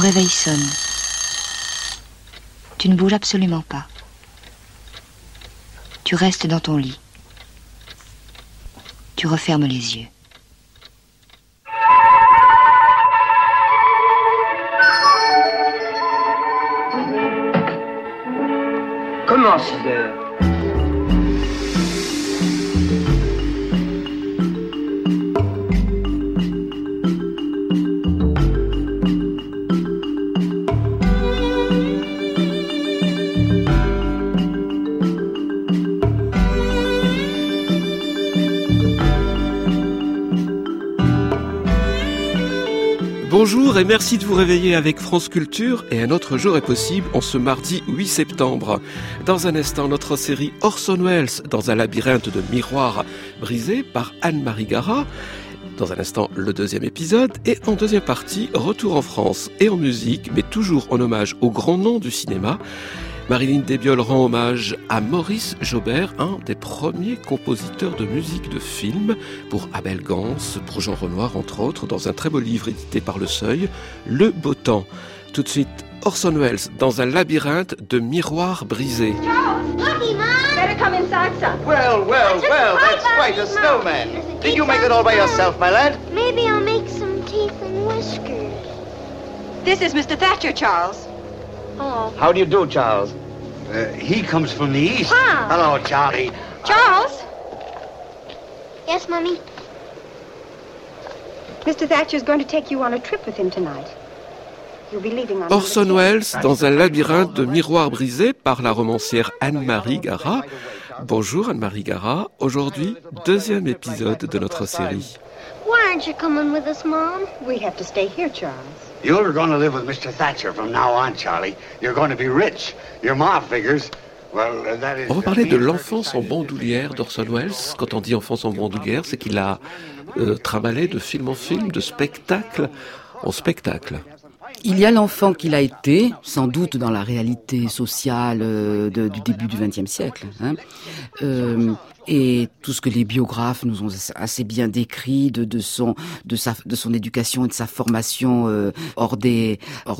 réveil sonne. Tu ne bouges absolument pas. Tu restes dans ton lit. Tu refermes les yeux. Comment 6 heures? Bonjour et merci de vous réveiller avec France Culture et un autre jour est possible en ce mardi 8 septembre. Dans un instant, notre série Orson Welles dans un labyrinthe de miroirs brisés par Anne-Marie Garat. Dans un instant, le deuxième épisode et en deuxième partie, retour en France et en musique, mais toujours en hommage aux grands noms du cinéma. Marilyn Debiol rend hommage à Maurice Jaubert, un des premiers compositeurs de musique de film, pour Abel Gans, pour Jean Renoir, entre autres, dans un très beau livre édité par Le Seuil, Le Beau Temps. Tout de suite, Orson Welles dans un labyrinthe de miroirs brisés. Looky, Mom! Better come inside, son. Well, that's quite a snowman. Did you make it all by yourself, my lad? Maybe I'll make some teeth and whiskers. This is Mr. Thatcher, Charles. Oh. How do you do, Charles? He comes from the east. Wow. Hello, Charlie. Charles? Yes, Mummy? Mr. Thatcher's going to take you on a trip with him tonight. You'll be leaving on Orson Welles dans un labyrinthe de miroirs brisés par la romancière Anne-Marie Garat. Bonjour Anne-Marie Garat. Aujourd'hui, deuxième épisode de notre série. Why aren't you coming with us, Mom? We have to stay here, Charles. You're going to live with Mr. Thatcher from now on, Charlie. You're going to be rich. Your ma figures. Well, that is... On va parler de l'enfance en bandoulière d'Orson Welles. Quand on dit enfance en bandoulière, c'est qu'il a travaillé de film en film, de spectacle en spectacle. Il y a l'enfant qu'il a été, sans doute dans la réalité sociale du début du XXe siècle, et tout ce que les biographes nous ont assez bien décrit de son éducation et de sa formation hors de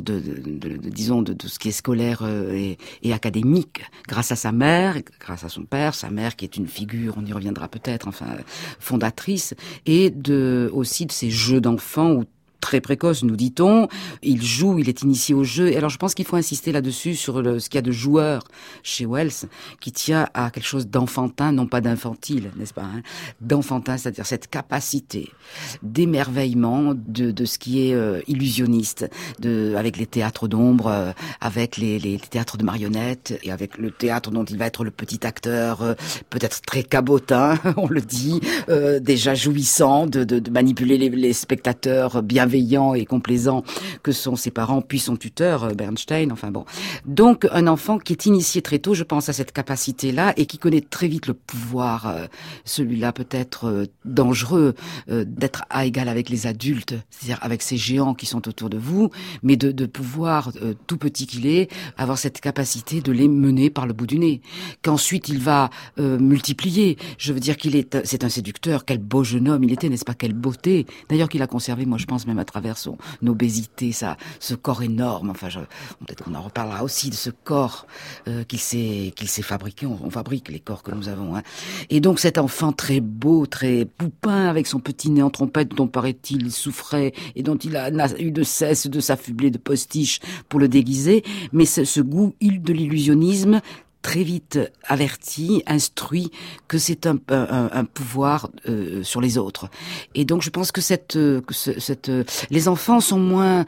ce qui est scolaire et académique, grâce à sa mère, grâce à son père, sa mère qui est une figure, on y reviendra peut-être, fondatrice, et aussi de ces jeux d'enfants où très précoce, nous dit-on. Il joue, il est initié au jeu. Et alors, je pense qu'il faut insister là-dessus sur ce qu'il y a de joueur chez Welles, qui tient à quelque chose d'enfantin, non pas d'infantile, n'est-ce pas, d'enfantin, c'est-à-dire cette capacité d'émerveillement de ce qui est illusionniste, avec les théâtres d'ombre, avec les théâtres de marionnettes, et avec le théâtre dont il va être le petit acteur, peut-être très cabotin, on le dit, déjà jouissant de manipuler les spectateurs bienveillants et complaisant que sont ses parents, puis son tuteur, Bernstein, Donc, un enfant qui est initié très tôt, je pense, à cette capacité-là, et qui connaît très vite le pouvoir, celui-là peut-être dangereux, d'être à égal avec les adultes, c'est-à-dire avec ces géants qui sont autour de vous, mais de pouvoir, tout petit qu'il est, avoir cette capacité de les mener par le bout du nez. Qu'ensuite, il va multiplier. Je veux dire c'est un séducteur. Quel beau jeune homme il était, n'est-ce pas? Quelle beauté. D'ailleurs, qu'il a conservé, moi, je pense, même à travers son obésité, ce corps énorme. Peut-être qu'on en reparlera aussi de ce corps qu'il s'est fabriqué. On fabrique les corps que nous avons. Et donc cet enfant très beau, très poupin, avec son petit nez en trompette, dont paraît-il il souffrait et dont il n'a eu de cesse de s'affubler de postiches pour le déguiser. Mais ce goût de l'illusionnisme, très vite averti, instruit que c'est un pouvoir sur les autres. Et donc je pense que les enfants sont moins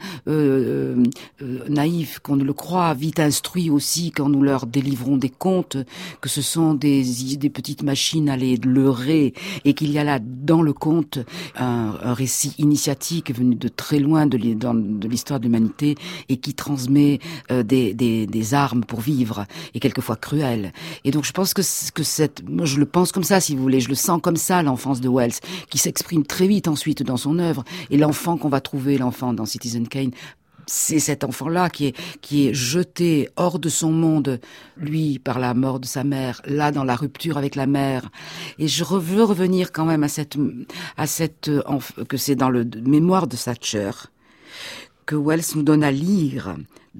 naïfs qu'on ne le croit, vite instruits aussi quand nous leur délivrons des contes, que ce sont des petites machines à les leurrer, et qu'il y a là dans le conte un récit initiatique venu de très loin de l'histoire de l'humanité, et qui transmet des armes pour vivre, et quelquefois cruel. Et donc je pense que moi je le pense comme ça, si vous voulez, je le sens comme ça, l'enfance de Welles, qui s'exprime très vite ensuite dans son œuvre. Et l'enfant qu'on va trouver, l'enfant dans Citizen Kane, c'est cet enfant-là qui est jeté hors de son monde, lui, par la mort de sa mère, là, dans la rupture avec la mère. Et je veux revenir quand même que c'est dans le mémoire de Thatcher, que Wells nous donne à lire.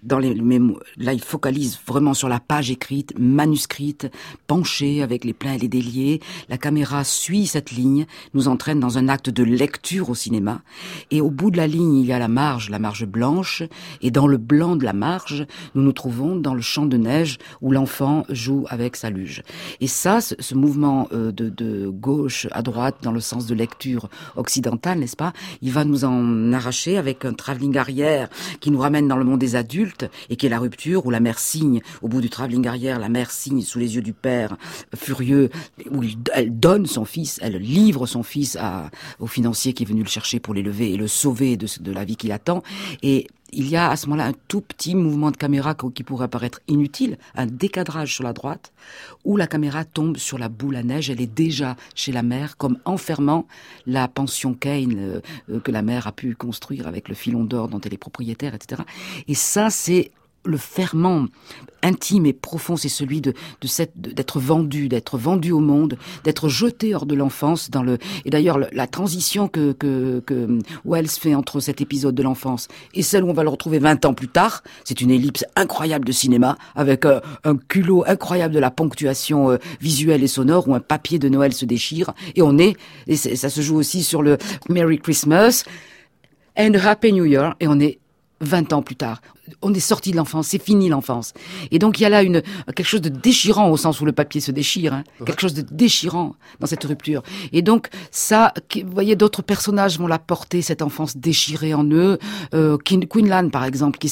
Là, il focalise vraiment sur la page écrite, manuscrite, penchée avec les pleins et les déliés. La caméra suit cette ligne, nous entraîne dans un acte de lecture au cinéma. Et au bout de la ligne, il y a la marge blanche. Et dans le blanc de la marge, nous nous trouvons dans le champ de neige où l'enfant joue avec sa luge. Et ça, ce mouvement de gauche à droite dans le sens de lecture occidentale, n'est-ce pas? Il va nous en arracher avec un travelling arrière qui nous ramène dans le monde des adultes et qui est la rupture où la mère signe, au bout du travelling arrière, la mère signe sous les yeux du père furieux, où elle donne son fils, elle livre son fils au financier qui est venu le chercher pour l'élever et le sauver de la vie qui l'attend. Et il y a à ce moment-là un tout petit mouvement de caméra qui pourrait paraître inutile, un décadrage sur la droite, où la caméra tombe sur la boule à neige. Elle est déjà chez la mère, comme enfermant la pension Kane que la mère a pu construire avec le filon d'or dont elle est propriétaire, etc. Et ça, c'est le ferment intime et profond, c'est celui d'être vendu au monde, d'être jeté hors de l'enfance et d'ailleurs la transition que Wells fait entre cet épisode de l'enfance et celle où on va le retrouver 20 ans plus tard, c'est une ellipse incroyable de cinéma avec un culot incroyable de la ponctuation visuelle et sonore où un papier de Noël se déchire et ça se joue aussi sur le Merry Christmas and Happy New Year et on est 20 ans plus tard. On est sorti de l'enfance, c'est fini l'enfance. Et donc il y a là quelque chose de déchirant au sens où le papier se déchire, hein, quelque chose de déchirant dans cette rupture. Et donc ça, vous voyez, d'autres personnages vont la porter, cette enfance déchirée en eux. Quinlan par exemple, qui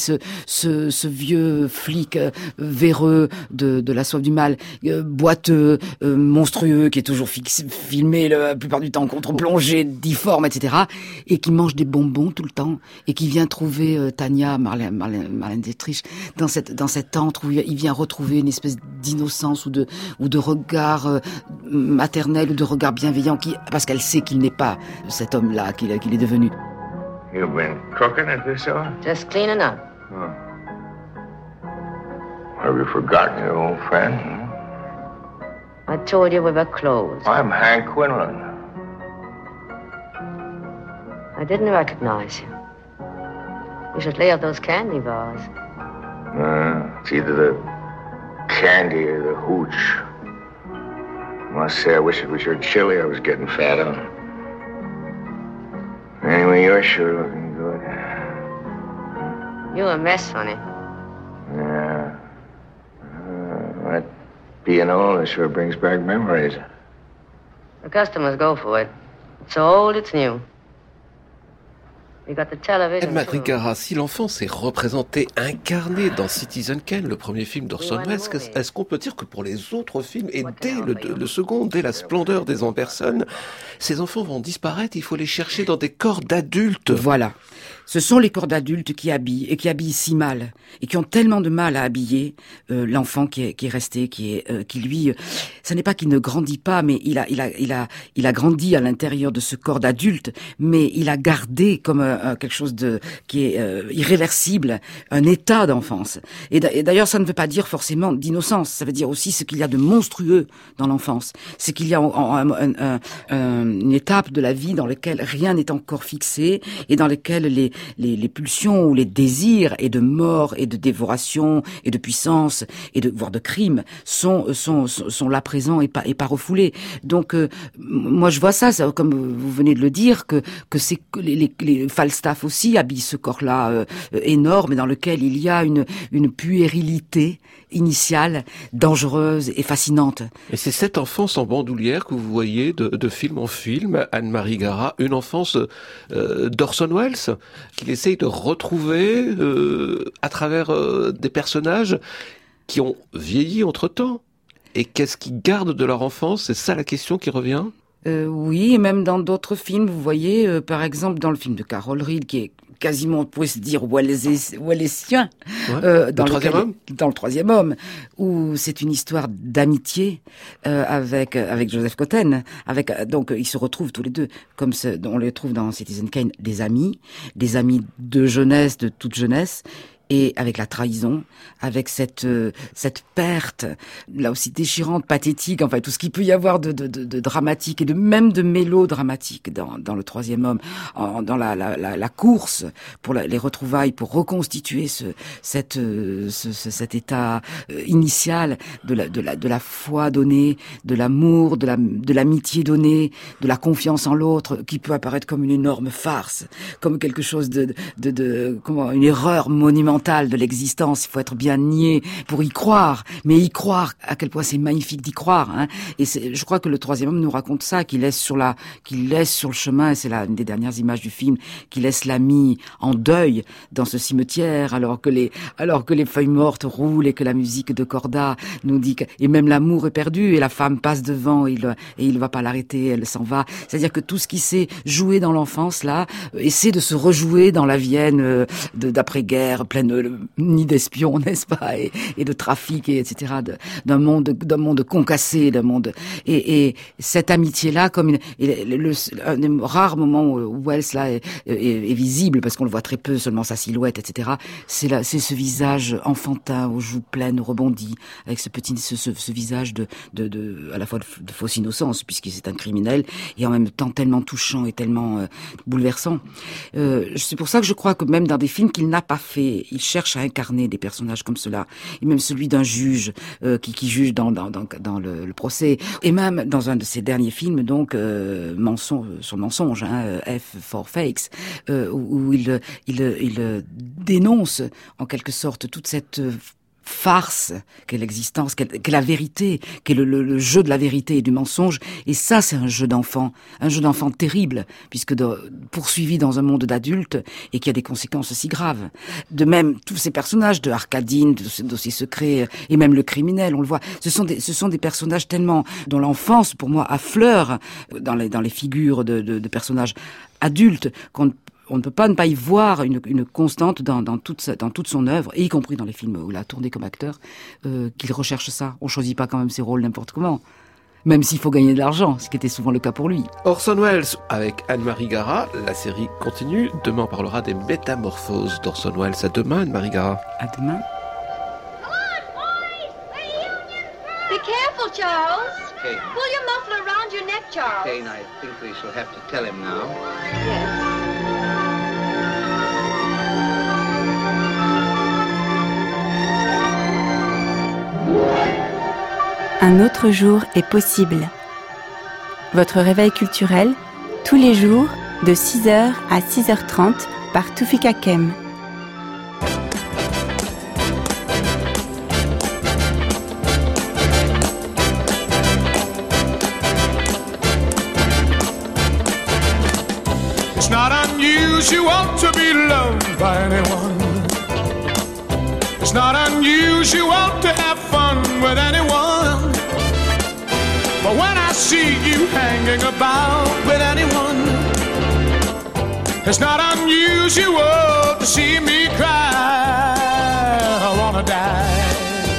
ce vieux flic véreux de la soif du mal, boiteux, monstrueux, qui est toujours filmé la plupart du temps contre-plongé, difforme, etc. Et qui mange des bonbons tout le temps et qui vient trouver Tania, Marlène Dietrich, dans cet antre où il vient retrouver une espèce d'innocence ou de regard maternel ou de regard bienveillant parce qu'elle sait qu'il n'est pas cet homme-là qu'il est devenu. You've been cooking at this hour? Just cleaning up. Oh. Have you forgotten your old friend? I told you we were closed. I'm Hank Quinlan. I didn't recognize you. You should lay off those candy bars. It's either the candy or the hooch. I must say, I wish it was your chili I was getting fat on. Anyway, you're sure looking good. You're a mess, honey. Yeah. That piano sure brings back memories. The customers go for it. It's old, it's new. Edmond Riccara, si l'enfance est représentée, incarnée dans Citizen Kane, le premier film d'Orson Welles, est-ce qu'on peut dire que pour les autres films, et dès le second, dès La splendeur des Anderson, ces enfants vont disparaître, il faut les chercher dans des corps d'adultes? Voilà. Ce sont les corps d'adultes qui habillent si mal, et qui ont tellement de mal à habiller l'enfant qui est resté, qui lui, ça n'est pas qu'il ne grandit pas, mais il a grandi à l'intérieur de ce corps d'adulte, mais il a gardé comme quelque chose qui est irréversible, un état d'enfance. Et d'ailleurs, ça ne veut pas dire forcément d'innocence, ça veut dire aussi ce qu'il y a de monstrueux dans l'enfance, c'est qu'il y a une étape de la vie dans laquelle rien n'est encore fixé et dans laquelle les pulsions ou les désirs et de mort et de dévoration et de puissance et voire de crime sont là présents et pas refoulés. Donc moi je vois ça comme vous venez de le dire que c'est que les Falstaff aussi habillent ce corps-là énorme dans lequel il y a une puérilité initiale, dangereuse et fascinante. Et c'est cette enfance en bandoulière que vous voyez de film en film, Anne-Marie Gara, une enfance d'Orson Welles qu'il essaye de retrouver à travers des personnages qui ont vieilli entre-temps. Et qu'est-ce qu'ils gardent de leur enfance? C'est ça la question qui revient? Oui, et même dans d'autres films, vous voyez, par exemple dans le film de Carol Reed, qui est quasiment, on pourrait se dire, wellésien, dans le Troisième Homme, où c'est une histoire d'amitié avec Joseph Cotten. Donc ils se retrouvent tous les deux, comme on les trouve dans Citizen Kane, des amis de jeunesse, de toute jeunesse. et avec la trahison, avec cette perte, là aussi déchirante, pathétique, enfin tout ce qu'il peut y avoir de dramatique et même de mélodramatique dans le troisième homme, dans la course pour les retrouvailles, pour reconstituer cet état initial de la foi donnée, de l'amour, de l'amitié donnée, de la confiance en l'autre, qui peut apparaître comme une énorme farce, comme quelque chose une erreur monumentale de l'existence. Il faut être bien niais pour y croire, mais y croire, à quel point c'est magnifique d'y croire, hein. Et je crois que le troisième homme nous raconte ça, qu'il laisse sur le chemin, et c'est une des dernières images du film, qu'il laisse l'ami en deuil dans ce cimetière, alors que les feuilles mortes roulent et que la musique de Corda nous dit et même l'amour est perdu et la femme passe devant et il ne va pas l'arrêter, elle s'en va. C'est-à-dire que tout ce qui s'est joué dans l'enfance là essaie de se rejouer dans la Vienne d'après-guerre, pleine nid d'espions, n'est-ce pas, et de trafic, et etc., d'un monde concassé, d'un monde, et cette amitié-là, comme un des rares moments où Wells là est visible, parce qu'on le voit très peu, seulement sa silhouette, etc., c'est ce visage enfantin, aux joues pleines, rebondies, avec ce visage à la fois de fausse innocence, puisque c'est un criminel, et en même temps tellement touchant et tellement bouleversant. C'est pour ça que je crois que même dans des films qu'il n'a pas fait, il cherche à incarner des personnages comme cela, et même celui d'un juge qui juge dans le procès, et même dans un de ses derniers films, donc sur le mensonge, hein, F for Fakes, où il dénonce en quelque sorte toute cette farce qu'est l'existence, qu'est la vérité, qu'est le jeu de la vérité et du mensonge. Et ça, c'est un jeu d'enfant terrible, puisque poursuivi dans un monde d'adultes et qui a des conséquences si graves. De même, tous ces personnages de Arkadine, de ce dossier secret, et même le criminel, on le voit, ce sont des personnages tellement dont l'enfance, pour moi, affleure dans les figures de personnages adultes on ne peut pas ne pas y voir une constante dans toute son œuvre, et y compris dans les films où il a tourné comme acteur, qu'il recherche ça. On choisit pas quand même ses rôles n'importe comment, même s'il faut gagner de l'argent, ce qui était souvent le cas pour lui. Orson Welles avec Anne-Marie Gara, la série continue. Demain, on parlera des métamorphoses d'Orson Welles. À demain, Anne-Marie Gara. À demain. Be careful, Charles. Okay. Pull your muffler around your neck, Charles. Okay, and I think we shall have to tell him now. Yes. Un autre jour est possible. Votre réveil culturel, tous les jours, de 6h à 6h30 par Toufik Hakem. It's not unusual to be loved by anyone. It's not unusual to have fun with anyone. But when I see you hanging about with anyone, it's not unusual to see me cry. I wanna die.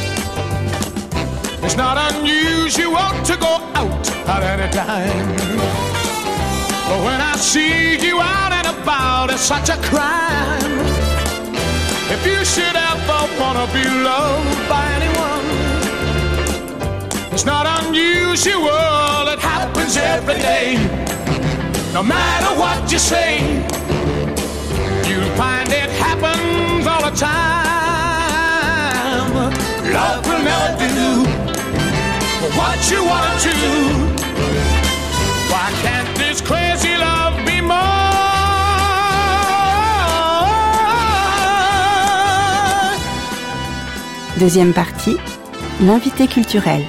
It's not unusual to go out at any time. But when I see you out and about, it's such a crime. If you should ever wanna be loved by anyone, it's not unusual, it happens every day. No matter what you say, you'll find it happens all the time. Love will never do what you wanna do. Why can't this crazy love be more? Deuxième partie, l'invité culturel.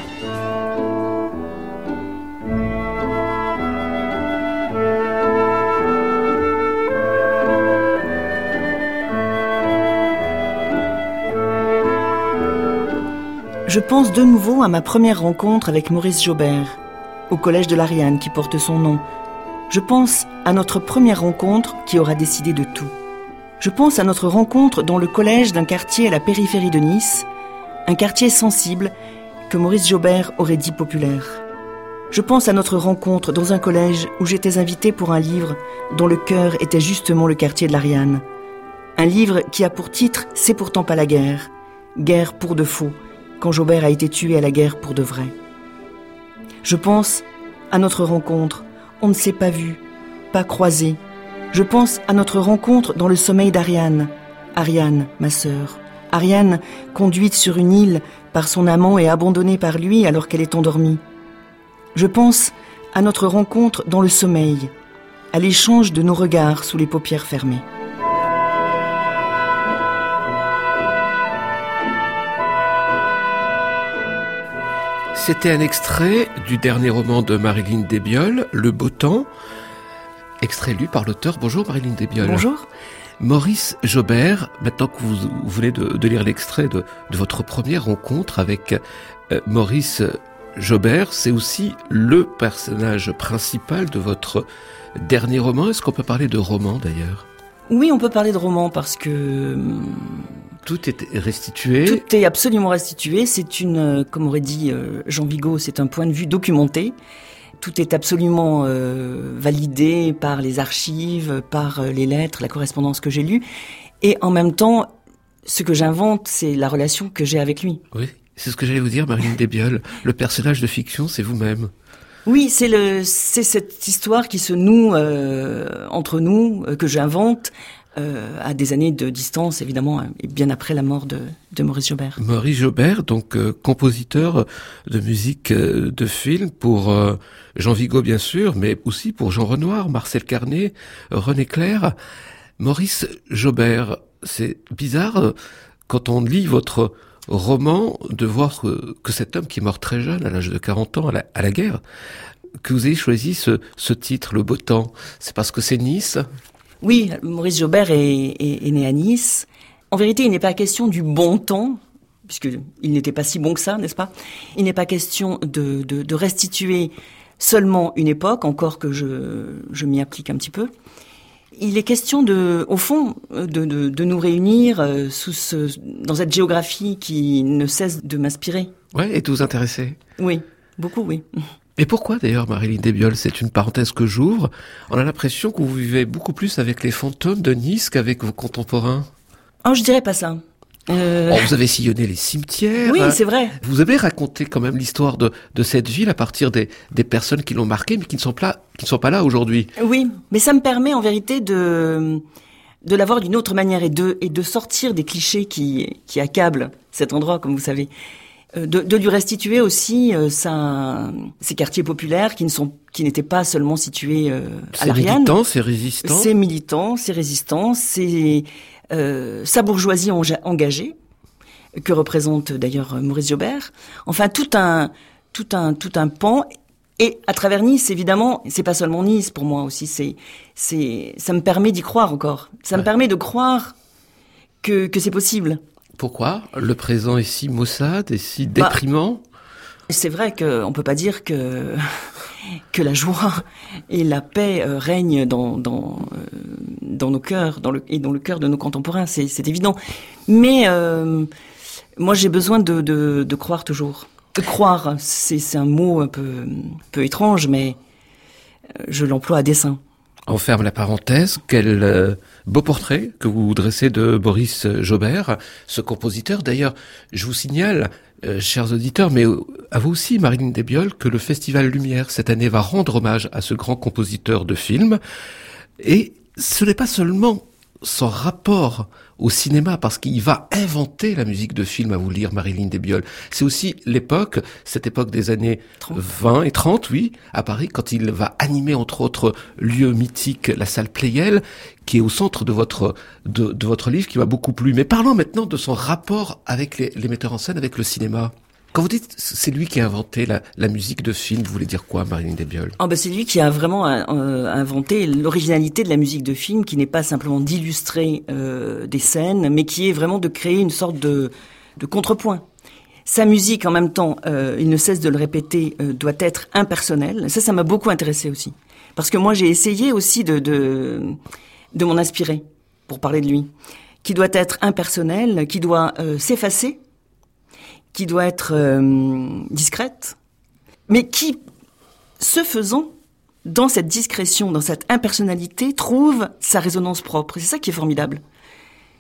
Je pense de nouveau à ma première rencontre avec Maurice Jaubert, au collège de l'Ariane qui porte son nom. Je pense à notre première rencontre qui aura décidé de tout. Je pense à notre rencontre dans le collège d'un quartier à la périphérie de Nice, un quartier sensible que Maurice Jaubert aurait dit populaire. Je pense à notre rencontre dans un collège où j'étais invitée pour un livre dont le cœur était justement le quartier de l'Ariane. Un livre qui a pour titre « C'est pourtant pas la guerre ». Guerre pour de faux, quand Jaubert a été tué à la guerre pour de vrai. Je pense à notre rencontre. On ne s'est pas vu, pas croisé. Je pense à notre rencontre dans le sommeil d'Ariane. Ariane, ma sœur. Ariane, conduite sur une île par son amant et abandonnée par lui alors qu'elle est endormie. Je pense à notre rencontre dans le sommeil, à l'échange de nos regards sous les paupières fermées. C'était un extrait du dernier roman de Marilyn Desbioles, Le Beau Temps, extrait lu par l'auteur. Bonjour Marilyn Desbioles. Bonjour. Maurice Jaubert, maintenant que vous venez de lire l'extrait de votre première rencontre avec Maurice Jaubert, c'est aussi le personnage principal de votre dernier roman. Est-ce qu'on peut parler de roman d'ailleurs ? Oui, on peut parler de roman parce que... Tout est restitué. Tout est absolument restitué. C'est une, comme aurait dit Jean Vigo, c'est un point de vue documenté. Tout est absolument validé par les archives, par les lettres, la correspondance que j'ai lue. Et en même temps, ce que j'invente, c'est la relation que j'ai avec lui. Oui, c'est ce que j'allais vous dire, Marilyn Desbioles. Le personnage de fiction, c'est vous-même. Oui, c'est cette histoire qui se noue entre nous, que j'invente, à des années de distance, évidemment, et bien après la mort de Maurice Jaubert. Maurice Jaubert, donc compositeur de musique de film pour Jean Vigo, bien sûr, mais aussi pour Jean Renoir, Marcel Carné, René Clair. Maurice Jaubert, c'est bizarre quand on lit votre roman de voir que cet homme qui est mort très jeune, à l'âge de 40 ans, à la guerre, que vous ayez choisi ce titre, Le Beau Temps. C'est parce que c'est Nice ? Oui, Maurice Jaubert est né à Nice. En vérité, il n'est pas question du bon temps, puisqu'il n'était pas si bon que ça, n'est-ce pas ? Il n'est pas question de restituer seulement une époque, encore que je m'y applique un petit peu. Il est question au fond, de nous réunir dans cette géographie qui ne cesse de m'inspirer. Ouais, et de vous intéresser. Oui, beaucoup, oui. Et pourquoi d'ailleurs, Marilyn Desbioles, c'est une parenthèse que j'ouvre, on a l'impression que vous vivez beaucoup plus avec les fantômes de Nice qu'avec vos contemporains. Oh, je dirais pas ça. Vous avez sillonné les cimetières. Oui, c'est vrai. Vous avez raconté quand même l'histoire de cette ville à partir des personnes qui l'ont marquée, mais qui ne sont pas là aujourd'hui. Oui, mais ça me permet en vérité de l'avoir d'une autre manière et de sortir des clichés qui accablent cet endroit, comme vous savez. De lui restituer aussi ces quartiers populaires qui n'étaient pas seulement situés à l'Ariane. Ces militants, ces résistants, sa bourgeoisie engagée, que représente d'ailleurs Maurice Jaubert. Enfin, tout un pan. Et à travers Nice, évidemment, c'est pas seulement Nice pour moi aussi. Ça me permet d'y croire encore. Ça me permet de croire que c'est possible. Pourquoi le présent est si maussade et si déprimant ? C'est vrai qu'on peut pas dire que la joie et la paix règnent dans nos cœurs, dans le cœur de nos contemporains, c'est évident. Mais moi j'ai besoin de croire toujours. De croire, c'est un mot un peu étrange, mais je l'emploie à dessein. On ferme la parenthèse. Quel beau portrait que vous dressez de Maurice Jaubert, ce compositeur. D'ailleurs, je vous signale, chers auditeurs, mais à vous aussi, Marilyn Desbioles, que le Festival Lumière, cette année, va rendre hommage à ce grand compositeur de films. Et ce n'est pas seulement son rapport au cinéma, parce qu'il va inventer la musique de film, à vous lire, Marilyn Desbioles. C'est aussi cette époque des années 20 et 30, oui, à Paris, quand il va animer, entre autres lieux mythiques, la salle Pleyel, qui est au centre de votre livre, qui m'a beaucoup plu. Mais parlons maintenant de son rapport avec les metteurs en scène, avec le cinéma. Quand vous dites c'est lui qui a inventé la musique de film, vous voulez dire quoi, Marilyn Desbioles ? C'est lui qui a vraiment inventé l'originalité de la musique de film, qui n'est pas simplement d'illustrer des scènes, mais qui est vraiment de créer une sorte de contrepoint. Sa musique, en même temps, il ne cesse de le répéter, doit être impersonnelle. Ça m'a beaucoup intéressé aussi. Parce que moi, j'ai essayé aussi de m'en inspirer, pour parler de lui. Qui doit être impersonnel, qui doit s'effacer, qui doit être discrète, mais qui, ce faisant, dans cette discrétion, dans cette impersonnalité, trouve sa résonance propre. Et c'est ça qui est formidable.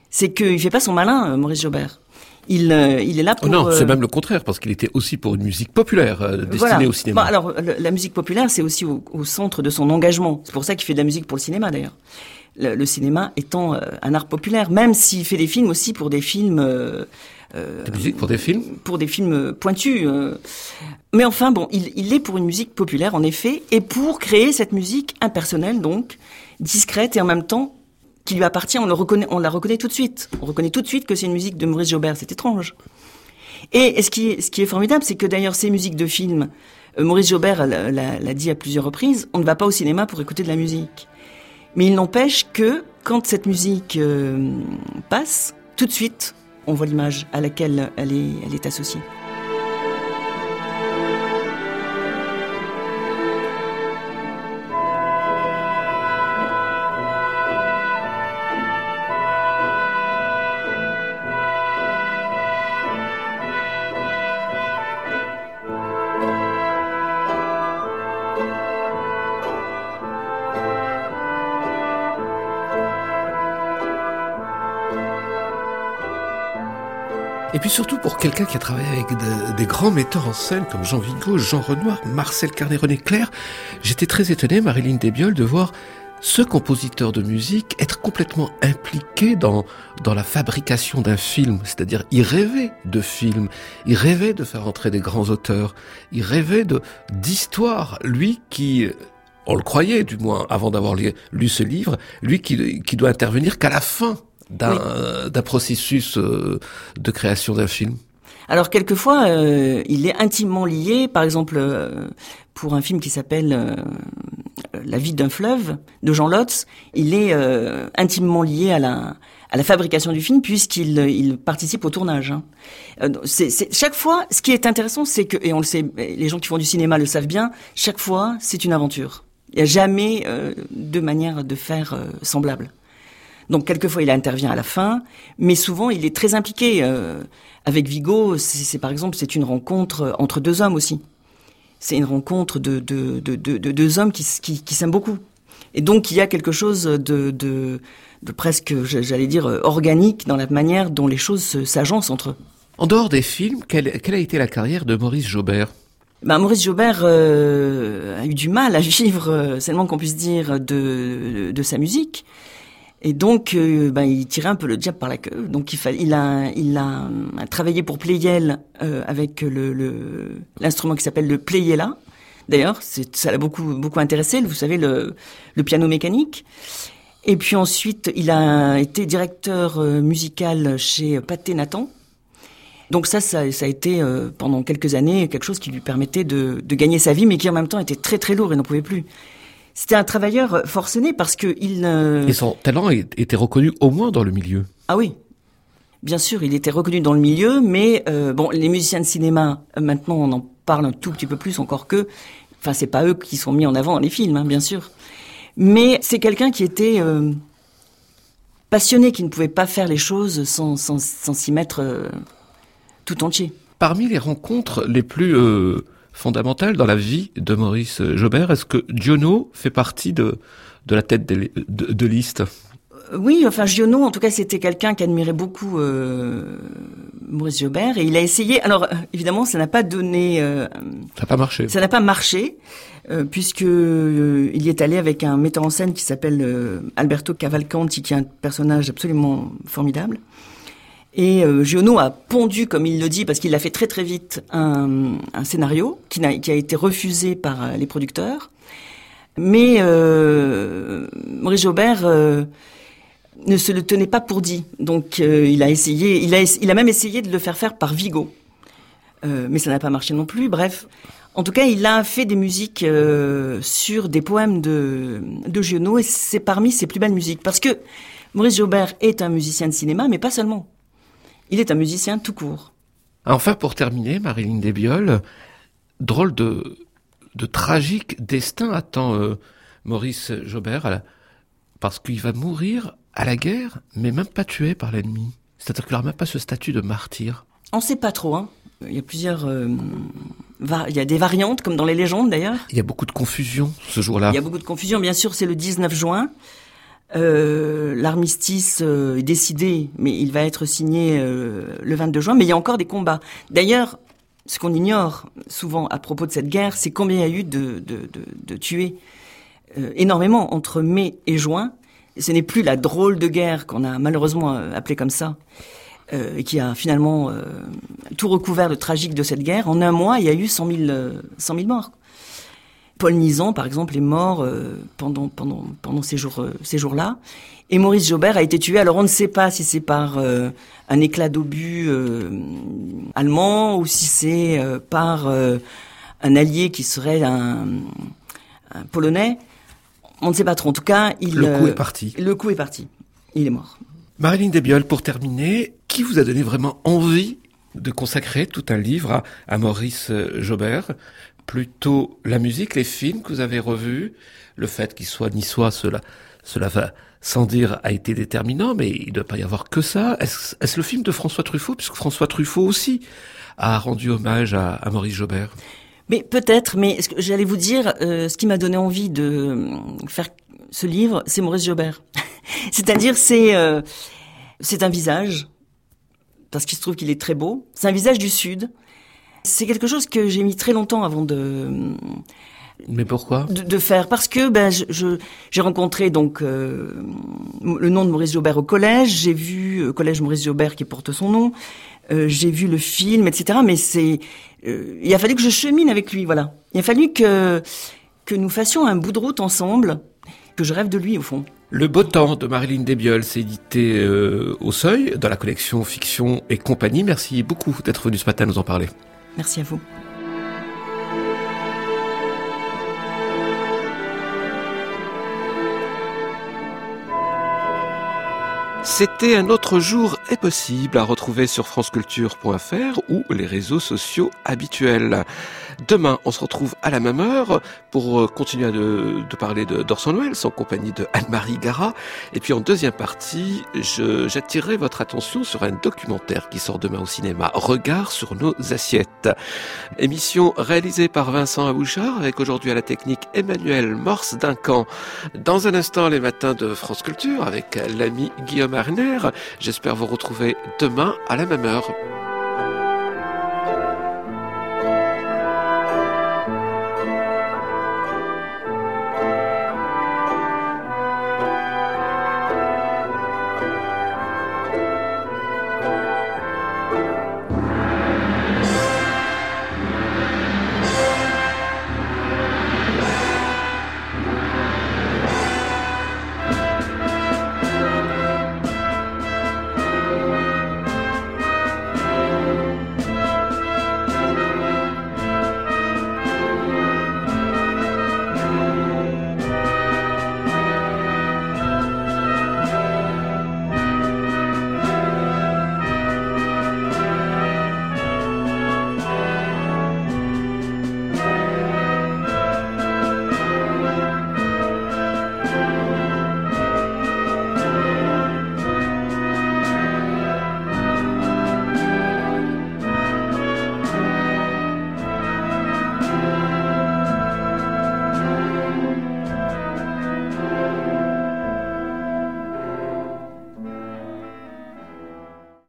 C'est qu'il fait pas son malin, Maurice Jaubert. Il est là pour... non, c'est même le contraire, parce qu'il était aussi pour une musique populaire, destinée au cinéma. Bon, alors, la musique populaire, c'est aussi au centre de son engagement. C'est pour ça qu'il fait de la musique pour le cinéma, d'ailleurs. Le cinéma étant un art populaire, même s'il fait des films aussi pour des films... Des musiques pour des films ? Pour des films pointus. Mais enfin, bon, il est pour une musique populaire, en effet, et pour créer cette musique impersonnelle, donc, discrète et en même temps qui lui appartient, on la reconnaît tout de suite. On reconnaît tout de suite que c'est une musique de Maurice Jaubert, c'est étrange. Et ce qui est formidable, c'est que d'ailleurs ces musiques de films, Maurice Jaubert l'a dit à plusieurs reprises, on ne va pas au cinéma pour écouter de la musique. Mais il n'empêche que quand cette musique passe, tout de suite, on voit l'image à laquelle elle est associée. Et puis surtout pour quelqu'un qui a travaillé avec des grands metteurs en scène comme Jean Vigo, Jean Renoir, Marcel Carné, René Clair, j'étais très étonné, Marilyn Desbioles, de voir ce compositeur de musique être complètement impliqué dans la fabrication d'un film. C'est-à-dire, il rêvait de films, il rêvait de faire entrer des grands auteurs, il rêvait d'histoires. Lui qui... on le croyait du moins avant d'avoir lu ce livre, lui qui doit intervenir qu'à la fin d'un processus de création d'un film. Alors quelquefois, il est intimement lié, par exemple, pour un film qui s'appelle La vie d'un fleuve de Jean Lotz, il est intimement lié à la fabrication du film puisqu'il participe au tournage. Hein. Chaque fois, ce qui est intéressant, c'est que, et on le sait, les gens qui font du cinéma le savent bien, chaque fois, c'est une aventure. Il n'y a jamais de manière de faire semblable. Donc quelquefois il intervient à la fin, mais souvent il est très impliqué. Avec Vigo, par exemple, c'est une rencontre entre deux hommes aussi. C'est une rencontre de deux hommes qui s'aiment beaucoup. Et donc il y a quelque chose de presque, j'allais dire, organique dans la manière dont les choses s'agencent entre eux. En dehors des films, quelle a été la carrière de Maurice Jaubert ? Maurice Jaubert a eu du mal à vivre, c'est le moins qu'on puisse dire, de sa musique. Et donc, il tirait un peu le diable par la queue. Donc, il a travaillé pour Pleyel avec l'instrument qui s'appelle le Pleyela. D'ailleurs, ça l'a beaucoup intéressé. Vous savez, le piano mécanique. Et puis ensuite, il a été directeur musical chez Pathé Nathan. Donc ça a été pendant quelques années quelque chose qui lui permettait de gagner sa vie, mais qui en même temps était très très lourd et n'en pouvait plus. C'était un travailleur forcené parce que Et son talent était reconnu au moins dans le milieu. Ah oui, bien sûr, il était reconnu dans le milieu, mais les musiciens de cinéma, maintenant on en parle un tout petit peu plus encore qu'eux. Enfin, c'est pas eux qui sont mis en avant dans les films, hein, bien sûr. Mais c'est quelqu'un qui était passionné, qui ne pouvait pas faire les choses sans s'y mettre tout entier. Parmi les rencontres les plus fondamentale dans la vie de Maurice Jaubert, est-ce que Giono fait partie de la tête de liste ? Oui, enfin Giono, en tout cas, c'était quelqu'un qui admirait beaucoup Maurice Jaubert et il a essayé. Alors évidemment, ça n'a pas donné. Ça n'a pas marché. Ça n'a pas marché puisque il y est allé avec un metteur en scène qui s'appelle Alberto Cavalcanti, qui est un personnage absolument formidable. Et Giono a pondu, comme il le dit, parce qu'il l'a fait très très vite, un scénario qui a été refusé par les producteurs. Mais Maurice Jaubert ne se le tenait pas pour dit. Donc il a même essayé de le faire par Vigo. Mais ça n'a pas marché non plus. Bref, en tout cas, il a fait des musiques sur des poèmes de Giono, et c'est parmi ses plus belles musiques. Parce que Maurice Jaubert est un musicien de cinéma, mais pas seulement. Il est un musicien tout court. Enfin, pour terminer, Marilyn Desbioles, drôle de tragique destin attend Maurice Jaubert, parce qu'il va mourir à la guerre, mais même pas tué par l'ennemi. C'est-à-dire qu'il n'aura même pas ce statut de martyr. On ne sait pas trop, hein. Il y a plusieurs... il y a des variantes, comme dans les légendes d'ailleurs. Il y a beaucoup de confusion ce jour-là. Il y a beaucoup de confusion, bien sûr, c'est le 19 juin. L'armistice est décidé, mais il va être signé le 22 juin. Mais il y a encore des combats. D'ailleurs, ce qu'on ignore souvent à propos de cette guerre, c'est combien il y a eu de tués. Énormément entre mai et juin. Ce n'est plus la drôle de guerre qu'on a malheureusement appelée comme ça, et qui a finalement tout recouvert le tragique de cette guerre. En un mois, il y a eu 100 000 morts. Paul Nizan, par exemple, est mort pendant ces jours-là. Et Maurice Jaubert a été tué. Alors on ne sait pas si c'est par un éclat d'obus allemand ou si c'est par un allié qui serait un Polonais. On ne sait pas trop. En tout cas, le coup est parti. Le coup est parti. Il est mort. Marilyn Desbioles, pour terminer, qui vous a donné vraiment envie de consacrer tout un livre à Maurice Jaubert? Plutôt la musique, les films que vous avez revus, le fait qu'il soit niçois, cela va sans dire a été déterminant, mais il ne doit pas y avoir que ça. Est-ce le film de François Truffaut, puisque François Truffaut aussi a rendu hommage à Maurice Jaubert? Mais peut-être, mais j'allais vous dire, ce qui m'a donné envie de faire ce livre, c'est Maurice Jaubert. C'est-à-dire, c'est un visage, parce qu'il se trouve qu'il est très beau. C'est un visage du Sud. C'est quelque chose que j'ai mis très longtemps avant de... Mais pourquoi de faire, parce que j'ai rencontré donc le nom de Maurice Jaubert au collège. J'ai vu collège Maurice Jaubert qui porte son nom. J'ai vu le film, etc. Mais il a fallu que je chemine avec lui, voilà. Il a fallu que nous fassions un bout de route ensemble, que je rêve de lui au fond. Le beau temps de Marilyn Desbioles, c'est édité au Seuil, dans la collection Fiction et compagnie. Merci beaucoup d'être venu ce matin nous en parler. Merci à vous. C'était Un autre jour est possible à retrouver sur franceculture.fr ou les réseaux sociaux habituels. Demain, on se retrouve à la même heure pour continuer de parler d'Orson Welles en compagnie de Anne-Marie Gara. Et puis en deuxième partie, j'attirerai votre attention sur un documentaire qui sort demain au cinéma, Regard sur nos assiettes. Émission réalisée par Vincent Abouchard avec aujourd'hui à la technique Emmanuel Morse-Duncan. Dans un instant, les matins de France Culture avec l'ami Guillaume Arner. J'espère vous retrouver demain à la même heure.